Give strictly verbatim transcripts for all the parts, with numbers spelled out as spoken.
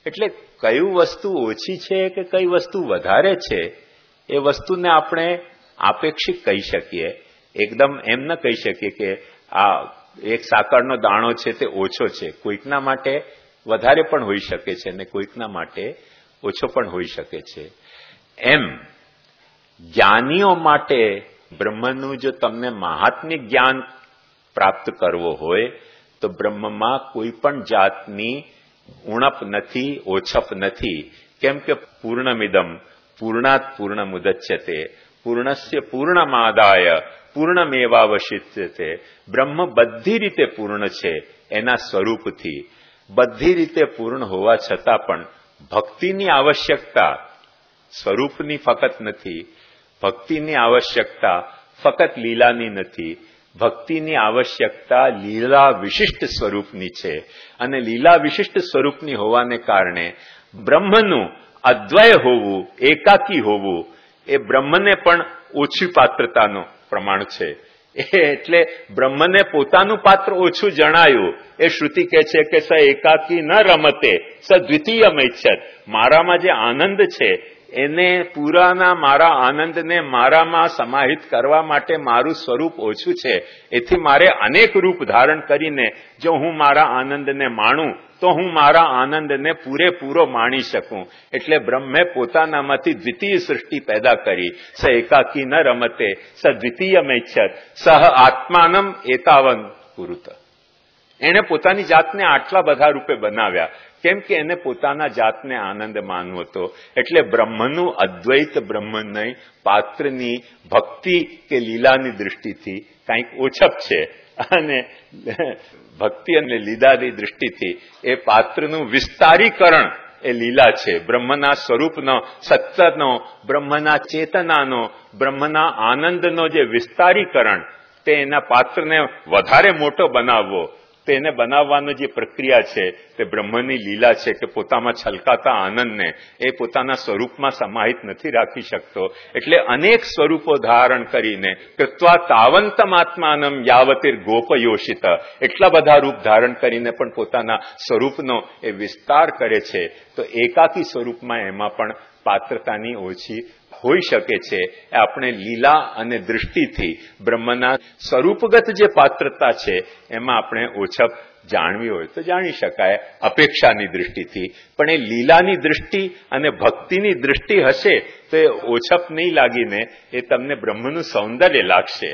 એટલે કઈ વસ્તુ ઓછી છે કે કઈ વસ્તુ વધારે છે એ વસ્તુને આપણે આપેક્ષિક કહી શકીએ. એકદમ એમ ન કહી શકીએ કે આ એક સાકરનો દાણો છે તે ઓછો છે. કોઈકના માટે વધારે પણ હોઈ શકે છે અને કોઈકના માટે ઓછો પણ હોઈ શકે છે. એમ જ્ઞાનીઓ માટે બ્રહ્મનું જો તમને મહાત્મ્ય જ્ઞાન પ્રાપ્ત કરવો હોય તો બ્રહ્મમાં કોઈ પણ જાતની ઉણપ નથી, ઓછપ નથી. કેમ કે પૂર્ણમિદમ પૂર્ણાત પૂર્ણમુદચ્યતે પૂર્ણસ્ય પૂર્ણમાદાય પૂર્ણમેવાવશિષ્યતે. બ્રહ્મ બધી રીતે પૂર્ણ છે એના સ્વરૂપથી. બધી રીતે પૂર્ણ હોવા છતાં પણ ભક્તિની આવશ્યકતા સ્વરૂપની ફક્ત નથી, ભક્તિની આવશ્યકતા ફક્ત લીલાની નથી, ભક્તિની આવશ્યકતા લીલા વિશિષ્ટ સ્વરૂપની છે. અને લીલા વિશિષ્ટ સ્વરૂપની હોવાને કારણે બ્રહ્મનું અદ્વય હોવું, એકાકી હોવું એ બ્રહ્મને પણ ઓછી પાત્રતાનું પ્રમાણ છે. એટલે બ્રહ્મને પોતાનું પાત્ર ઓછું જણાયું. એ શ્રુતિ કહે છે કે સ એકાકી ન રમતે સ દ્વિતીયમૈચ્છત. મારામાં જે આનંદ છે એને પૂરાના મારા આનંદને મારામાં સમાહિત કરવા માટે મારું સ્વરૂપ ઓછું છે. એથી મારે અનેક રૂપ ધારણ કરીને જો હું મારા આનંદને માણું તો હું મારા આનંદને પૂરેપૂરો માણી શકું. એટલે બ્રહ્મે પોતાનામાંથી દ્વિતીય સૃષ્ટિ પેદા કરી. સ એકાકી ન રમતે સ દ્વિતીયમૈચ્છત સહ આત્માનમ એતાવન કુરુત. એણે પોતાની જાતને આટલા બધા રૂપે બનાવ્યા. કેમ કે એને પોતાના જાતને આનંદ માનવો હતો. એટલે બ્રહ્મનું અદ્વૈત બ્રહ્મ નહીં, પાત્રની ભક્તિ કે લીલાની દૃષ્ટિથી કંઈક ઓછપ છે. અને ભક્તિ અને લીલાની દૃષ્ટિથી એ પાત્રનું વિસ્તારીકરણ એ લીલા છે. બ્રહ્મના સ્વરૂપનો, સત્યનો, બ્રહ્મના ચેતનાનો, બ્રહ્મના આનંદનો જે વિસ્તારીકરણ તે એના પાત્રને વધારે મોટો બનાવવો, તેને બનાવવાની જે પ્રક્રિયા છે તે બ્રહ્મની લીલા છે કે પોતામાં છલકાતા આનંદને એ પોતાના સ્વરૂપમાં સમાહિત નથી રાખી શકતો. એટલે અનેક સ્વરૂપો ધારણ કરીને કૃત્વા તાવંતમ આત્માનમ યાવતીર ગોપયોષિત, એટલા બધા રૂપ ધારણ કરીને પણ પોતાના સ્વરૂપનો એ વિસ્તાર કરે છે. તો એકાકી સ્વરૂપમાં એમાં પણ પાત્રતાની ઓછી હોઈ શકે છે. એ આપણે લીલા અને દૃષ્ટિથી બ્રહ્મના સ્વરૂપગત જે પાત્રતા છે એમાં આપણે ઓછપ જાણવી હોય તો જાણી શકાય અપેક્ષાની દૃષ્ટિથી. પણ એ લીલાની દૃષ્ટિ અને ભક્તિની દૃષ્ટિ હશે તો એ ઓછપ નહીં લાગીને એ તમને બ્રહ્મનું સૌંદર્ય લાગશે.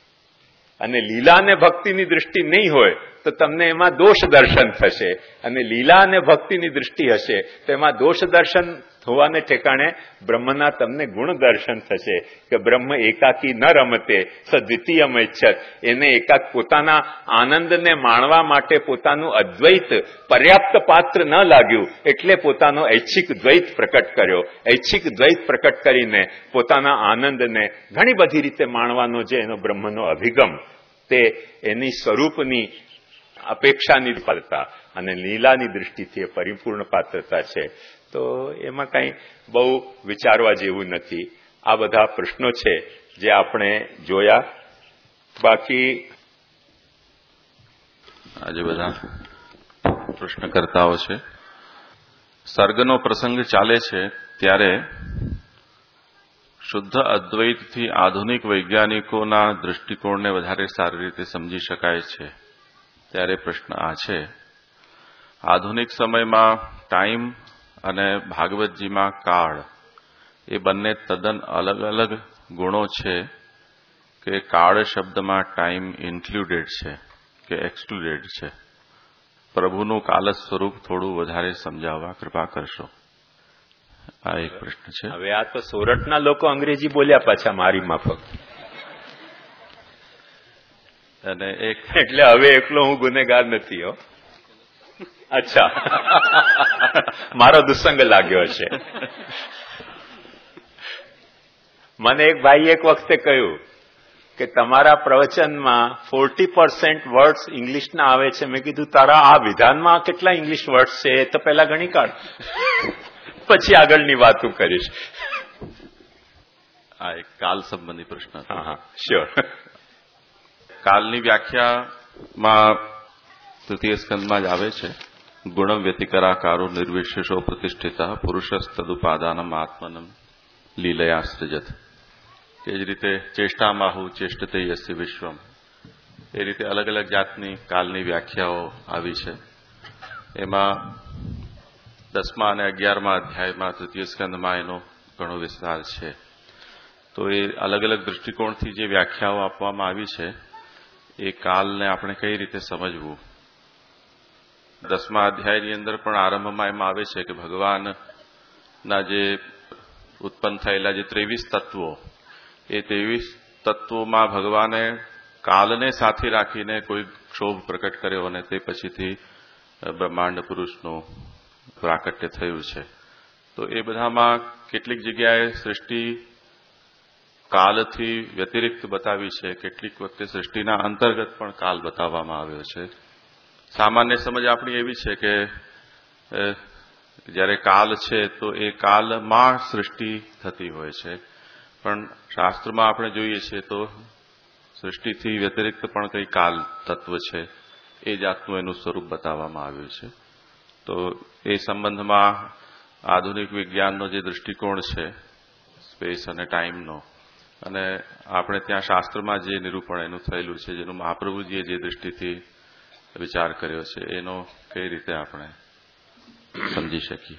અને લીલા અને ભક્તિની દૃષ્ટિ નહીં હોય તો તમને એમાં દોષ દર્શન થશે. અને લીલા અને ભક્તિની દૃષ્ટિ હશે તો એમાં દોષ દર્શન હોવાને ઠેકાણે બ્રહ્મના તમને ગુણ દર્શન થશે કે બ્રહ્મ એકાકી ન રમતે સ દ્વિતીયમૈચ્છત. એને એકાક પોતાના આનંદને માણવા માટે પોતાનું અદ્વૈત પર્યાપ્ત પાત્ર ન લાગ્યું એટલે પોતાનો ઐચ્છિક દ્વૈત પ્રકટ કર્યો. ઐચ્છિક દ્વૈત પ્રકટ કરીને પોતાના આનંદને ઘણી બધી રીતે માણવાનો જે એનો બ્રહ્મનો અભિગમ તે એની સ્વરૂપની અપેક્ષાની પાત્રતા અને લીલાની દૃષ્ટિથી પરિપૂર્ણ પાત્રતા છે. તો એમાં કંઈ બહુ વિચારવા જેવું નથી. આ બધા પ્રશ્નો છે જે આપણે જોયા. બાકી આજે બધા પ્રશ્નકર્તાઓ છે. સર્ગનો પ્રસંગ ચાલે છે ત્યારે શુદ્ધ અદ્વૈતથી આધુનિક વૈજ્ઞાનિકોના દૃષ્ટિકોણને વધારે સારી રીતે સમજી શકાય છે. ત્યારે પ્રશ્ન આ છે, આધુનિક સમયમાં ટાઈમ અને ભાગવતજીમાં કાળ એ બંને તદ્દન અલગ અલગ ગુણો છે કે કાળ શબ્દમાં ટાઈમ ઇન્ક્લુડેડ છે કે એક્સક્લુડેડ છે? પ્રભુનું કાલ સ્વરૂપ થોડું વધારે સમજાવવા કૃપા કરશો. આ એક પ્રશ્ન છે. હવે આ તો સોરઠના લોકો અંગ્રેજી બોલ્યા પાછા મારી માફક. અને એક એટલે હવે એકલો હું ગુનેગાર નથી. હો, અચ્છા, મારો દુસંગ લાગ્યો છે. મને એક ભાઈ એક વખતે કહ્યું કે તમારા પ્રવચનમાં ફોર્ટી પર્સન્ટ વર્ડ્સ ઇંગ્લિશના આવે છે. મેં કીધું તારા આ વિધાનમાં કેટલા ઇંગ્લિશ વર્ડ્સ છે એ તો પહેલા ગણી કાઢ, પછી આગળની વાતો કરીશ. આ એક કાલ સંબંધી પ્રશ્ન. હા હા શ્યોર. કાલની વ્યાખ્યામાં તૃતીય સ્કંદમાં જ આવે છે ગુણમ વ્યતિકરાકારો નિર્વિશેષો પ્રતિષ્ઠિતા પુરુષસ્તદુપાદાનમ આત્મનમ લીલયા સૃજત. તે જ રીતે ચેષ્ટામાહુ ચેષ્ટતે યસ્ય વિશ્વમ, એ રીતે અલગ અલગ જાતની કાલની વ્યાખ્યાઓ આવી છે. એમાં દસમા અને અગિયારમા અધ્યાયમાં તૃતીય સ્કંદમાં એનો ઘણો વિસ્તાર છે. તો એ અલગ અલગ દૃષ્ટિકોણથી જે વ્યાખ્યાઓ આપવામાં આવી છે એ કાલને આપણે કઈ રીતે સમજવું. દસમા અધ્યાયની અંદર પણ આરંભમાં એમાં આવે છે કે ભગવાનના જે ઉત્પન્ન થયેલા જે ત્રેવીસ તત્વો, એ ત્રેવીસ તત્વોમાં ભગવાને કાલને સાથે રાખીને કોઈ ક્ષોભ પ્રકટ કર્યો અને તે પછીથી બ્રહ્માંડ પુરુષનું પ્રાકટ્ય થયું છે. તો એ બધામાં કેટલીક જગ્યાએ સૃષ્ટિ કાલથી વ્યતિરિક્ત બતાવી છે, કેટલીક વખતે સૃષ્ટિના અંતર્ગત પણ કાલ બતાવવામાં આવ્યો છે. સામાન્ય સમજ આપણી એવી છે કે જ્યારે કાલ છે તો એ કાલમાં સૃષ્ટિ થતી હોય છે, પણ શાસ્ત્રમાં આપણે જોઈએ છીએ તો સૃષ્ટિથી વ્યતિરિક્ત પણ કંઈ કાલ તત્વ છે, એ જાતનું એનું સ્વરૂપ બતાવવામાં આવ્યું છે. તો એ સંબંધમાં આધુનિક વિજ્ઞાનનો જે દૃષ્ટિકોણ છે સ્પેસ અને ટાઈમનો, અને આપણે ત્યાં શાસ્ત્રમાં જે નિરૂપણ એનું થયેલું છે, જેનું મહાપ્રભુજીએ જે દૃષ્ટિથી વિચાર કર્યો છે, એનો કઈ રીતે આપણે સમજી શકીએ.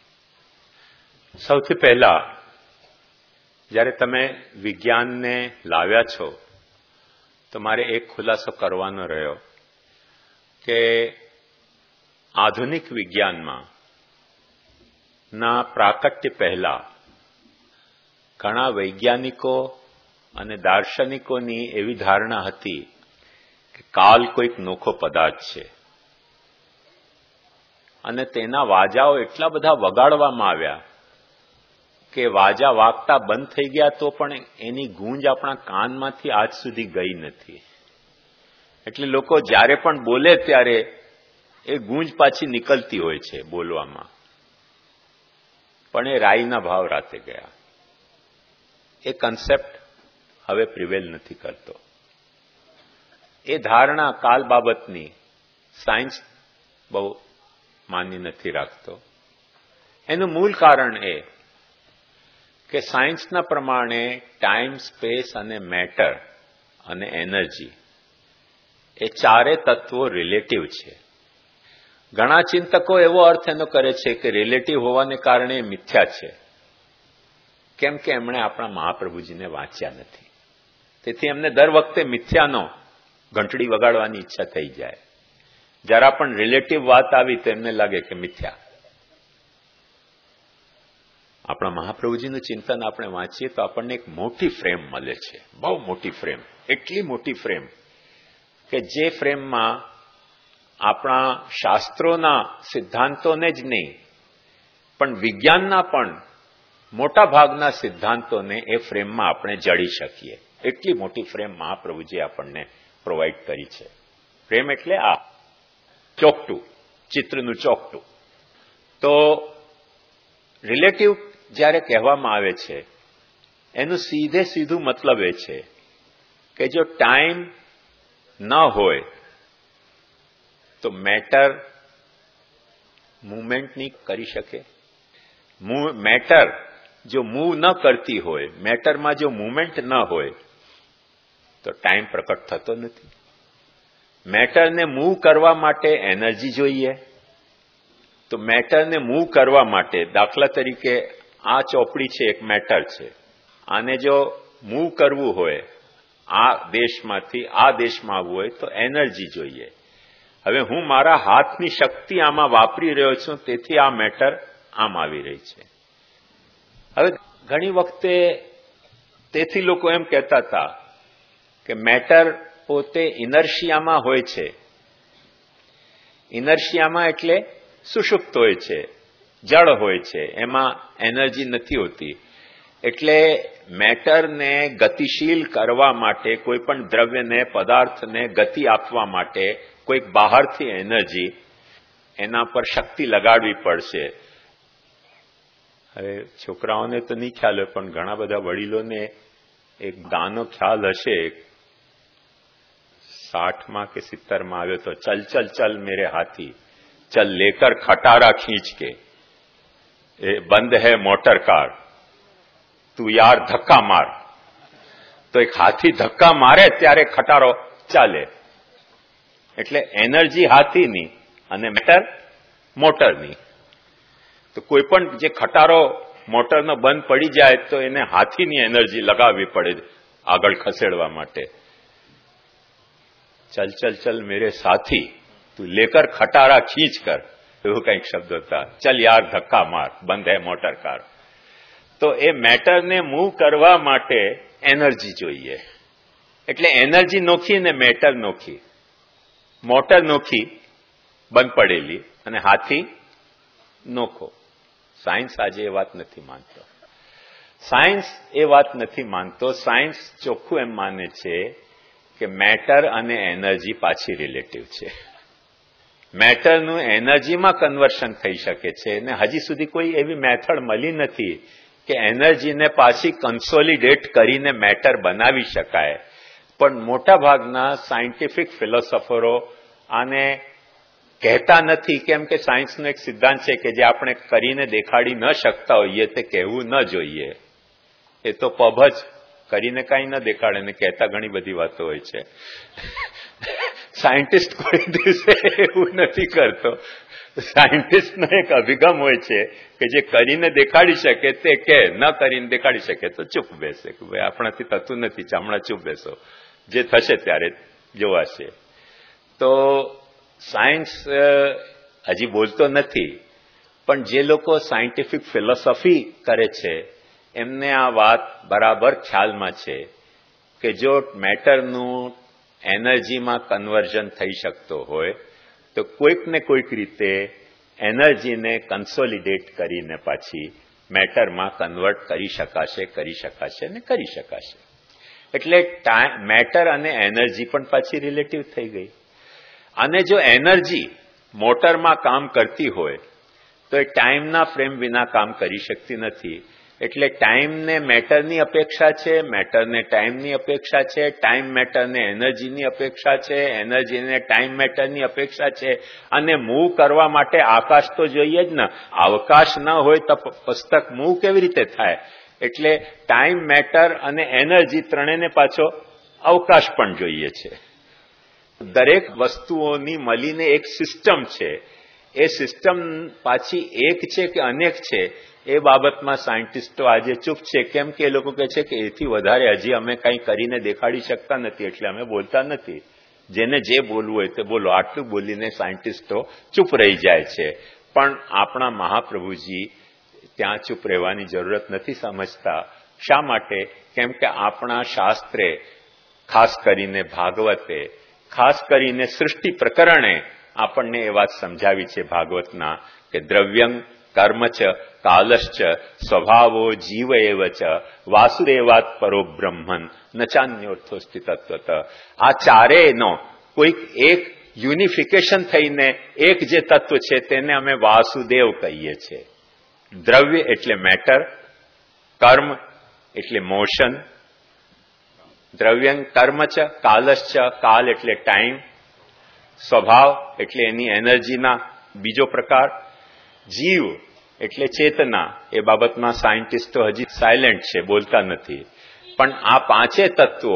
સૌથી પહેલા જ્યારે તમે વિજ્ઞાનને લાવ્યા છો તો મારે એક ખુલાસો કરવાનો રહ્યો કે આધુનિક વિજ્ઞાનમાં ના પ્રાકટ્ય પહેલા ઘણા વૈજ્ઞાનિકો અને દાર્શનિકોની એવી ધારણા હતી કે કાલ કોઈક નોખો પદાર્થ છે, અને તેના વાજાઓ એટલા બધા વગાડવામાં આવ્યા કે વાજા વાગતા બંધ થઈ ગયા તો પણ એની ગૂંજ આપણા કાનમાંથી આજ સુધી ગઈ નથી. એટલે લોકો જ્યારે પણ બોલે ત્યારે એ ગૂંજ પાછી નીકળતી હોય છે બોલવામાં, પણ એ રાઈના ભાવ રાતે ગયા. એ કન્સેપ્ટ હવે પ્રિવેલ નથી કરતો. એ ધારણા કાલ બાબતની સાયન્સ બહુ માન્ય નથી રાખતો. એનું મૂળ કારણ એ કે સાયન્સના પ્રમાણે ટાઈમ, સ્પેસ અને મેટર અને એનર્જી એ ચારે તત્વો રિલેટિવ છે. ઘણા ચિંતકો એવો અર્થ એનો કરે છે કે રિલેટિવ હોવાને કારણે મિથ્યા છે, કેમ કે એમણે આપણા મહાપ્રભુજીને વાંચ્યા નથી. તેથી એમને દર વખતે મિથ્યાનો ઘંટડી વગાડવાની ઈચ્છા થઈ જાય. જરા પણ રિલેટિવ વાત આવી તો એમને લાગે કે મિથ્યા. આપણા મહાપ્રભુજીનું ચિંતન આપણે વાંચીએ તો આપણને એક મોટી ફ્રેમ મળે છે, બહુ મોટી ફ્રેમ. એટલી મોટી ફ્રેમ કે જે ફ્રેમમાં આપણા શાસ્ત્રોના સિદ્ધાંતોને જ નહીં પણ વિજ્ઞાનના પણ મોટા ભાગના સિદ્ધાંતોને એ ફ્રેમમાં આપણે જડી શકીએ. એટલી મોટી ફ્રેમ મહાપ્રભુજીએ આપણને પ્રોવાઈડ કરી છે. ફ્રેમ એટલે આ ચોકટું, ચિત્રનું ચોકટું. તો રિલેટિવ જ્યારે કહેવામાં આવે છે એનું સીધે સીધું મતલબ એ છે કે જો ટાઈમ ન હોય તો મેટર મૂવમેન્ટ નહીં કરી શકે. મેટર જો મૂવ ન કરતી હોય, મેટરમાં જો મૂવમેન્ટ ન હોય તો ટાઈમ પ્રકટ થતો નથી. મેટરને મૂવ કરવા માટે એનર્જી જોઈએ. તો મેટરને મૂવ કરવા માટે, દાખલા તરીકે આ ચોપડી છે, એક મેટર છે, આને જો મૂવ કરવું હોય આ દેશમાંથી આ દેશમાં આવવું હોય તો એનર્જી જોઈએ. હવે હું મારા હાથની શક્તિ આમાં વાપરી રહ્યો છું, તેથી આ મેટર આમ આવી રહી છે. હવે ઘણી વખતે તેથી લોકો એમ કહેતા હતા કે મેટર પોતે ઇનર્શિયામાં હોય છે. ઇનર્શિયામાં એટલે સુષુપ્ત હોય છે, જળ હોય છે, એમાં એનર્જી નથી હોતી. એટલે મેટરને ગતિશીલ કરવા માટે, કોઈ પણ દ્રવ્યને, પદાર્થને ગતિ આપવા માટે કોઈક બહારથી એનર્જી, એના પર શક્તિ લગાડવી પડશે. હવે છોકરાઓને તો નહીં ખ્યાલ હોય, પણ ઘણા બધા વડીલોને એક ગાનો ખ્યાલ હશે. સાઠમાં કે સિત્તરમાં આવ્યો તો, ચલ ચલ ચલ મેરે હાથી, चल लेकर खटारा खींच के, ए बंद है मोटर कार, તું યાર ધક્કા માર. તો એક હાથી ધક્કા મારે ત્યારે ખટારો ચાલે. એટલે એનર્જી હાથીની અને મેટર મોટરની. તો કોઈ પણ જે ખટારો મોટરનો બંધ પડી જાય તો એને હાથીની એનર્જી લગાવવી પડે આગળ ખસેડવા માટે. ચલ ચલ ચલ મેરે સાથી, તું લેકર ખટારા ખીંચ કર, એવું કંઈક શબ્દ હતા. ચલ યાર ધક્કા માર, બંધ હે મોટર કાર. તો એ મેટરને મૂવ કરવા માટે એનર્જી જોઈએ. એટલે એનર્જી નોખી ને મેટર નોખી, મોટર નોખી બંધ પડેલી અને હાથી નોખો. સાયન્સ આજે એ વાત નથી માનતો. સાયન્સ એ વાત નથી માનતો. સાયન્સ ચોખ્ખું એમ માને છે કે મેટર અને એનર્જી પાછી રિલેટિવ છે. મેટરનું એનર્જીમાં કન્વર્શન થઈ શકે છે અને હજી સુધી કોઈ એવી મેથડ મળી નથી કે એનર્જીને પાછી કન્સોલિડેટ કરીને મેટર બનાવી શકાય. પણ મોટાભાગના સાયન્ટિફિક ફિલોસોફરો આને કહેતા નથી, કેમ કે સાયન્સનો એક સિદ્ધાંત છે કે જે આપણે કરીને દેખાડી ન શકતા હોઈએ તે કહેવું ન જોઈએ. એ તો પબ જ કરીને કાંઈ ન દેખાડે ને કહેતા ઘણી બધી વાતો હોય છે. સાયન્ટિસ્ટ કોઈ દિવસે એવું નથી કરતો. સાયન્ટિસ્ટનો એક અભિગમ હોય છે કે જે કરીને દેખાડી શકે તે કે, ન કરીને દેખાડી શકે તો ચૂપ બેસે કે ભાઈ આપણાથી થતું નથી, ચામડા ચૂપ બેસો, જે થશે ત્યારે જોવાશે. તો સાયન્સ હજી બોલતો નથી, પણ જે લોકો સાયન્ટિફિક ફિલોસોફી કરે છે એમને આ વાત બરાબર ખ્યાલમાં છે કે જો મેટરનું એનર્જીમાં કન્વર્ઝન થઈ શકતો હોય તો કોઈક ને કોઈક રીતે એનર્જીને કન્સોલિડેટ કરીને પાછી મેટરમાં કન્વર્ટ કરી શકાશે કરી શકાશે ને કરી શકાશે. એટલે મેટર અને એનર્જી પણ પાછી રિલેટિવ થઈ ગઈ. અને જો એનર્જી મોટરમાં કામ કરતી હોય તો એ ટાઈમના ફ્રેમ વિના કામ કરી શકતી નથી. એટલે ટાઈમને મેટરની અપેક્ષા છે, મેટરને ટાઈમની અપેક્ષા છે, ટાઈમ મેટરને એનર્જીની અપેક્ષા છે, એનર્જીને ટાઈમ મેટરની અપેક્ષા છે. અને મૂવ કરવા માટે આકાશ તો જોઈએ જ ને. અવકાશ ન હોય તો પુસ્તક મૂવ કેવી રીતે થાય? એટલે ટાઈમ, મેટર અને એનર્જી ત્રણેયને પાછો અવકાશ પણ જોઈએ છે. દરેક વસ્તુઓની મળીને એક સિસ્ટમ છે. એ સિસ્ટમ પાછી એક છે કે અનેક છે એ બાબતમાં સાયન્ટિસ્ટો આજે ચૂપ છે. કેમ કે એ લોકો કહે છે કે એથી વધારે હજી અમે કંઈ કરીને દેખાડી શકતા નથી એટલે અમે બોલતા નથી. જેને જે બોલવું હોય તે બોલો, આટલું બોલીને સાયન્ટિસ્ટો ચૂપ રહી જાય છે. પણ આપણા મહાપ્રભુજી ત્યાં ચૂપ રહેવાની જરૂરત નથી સમજતા. શા માટે? કેમ કે આપણા શાસ્ત્રે, ખાસ કરીને ભાગવતે, ખાસ કરીને સૃષ્ટિ પ્રકરણે આપણને એ વાત સમજાવી છે ભાગવતના કે દ્રવ્યં કર્મ ચ કાલશ્ચ સ્વભાવો જીવ એવ ચ વાસુદેવાત પરો બ્રહ્મન ન ચાન્યોર્થોસ્તિ તત્વત. આ ચારેયનો કોઈક એક યુનિફિકેશન થઈને એક જે તત્વ છે તેને અમે વાસુદેવ કહીએ છીએ. દ્રવ્ય એટલે મેટર, કર્મ એટલે મોશન, દ્રવ્યં કર્મ ચ કાલશ્ચ, કાલ એટલે ટાઈમ, સ્વભાવ એટલે એની એનર્જીના બીજો પ્રકાર, જીવ એટલે ચેતના. એ બાબતમાં સાયન્ટિસ્ટો હજી સાયલેન્ટ છે, બોલતા નથી. પણ આ પાંચે તત્વો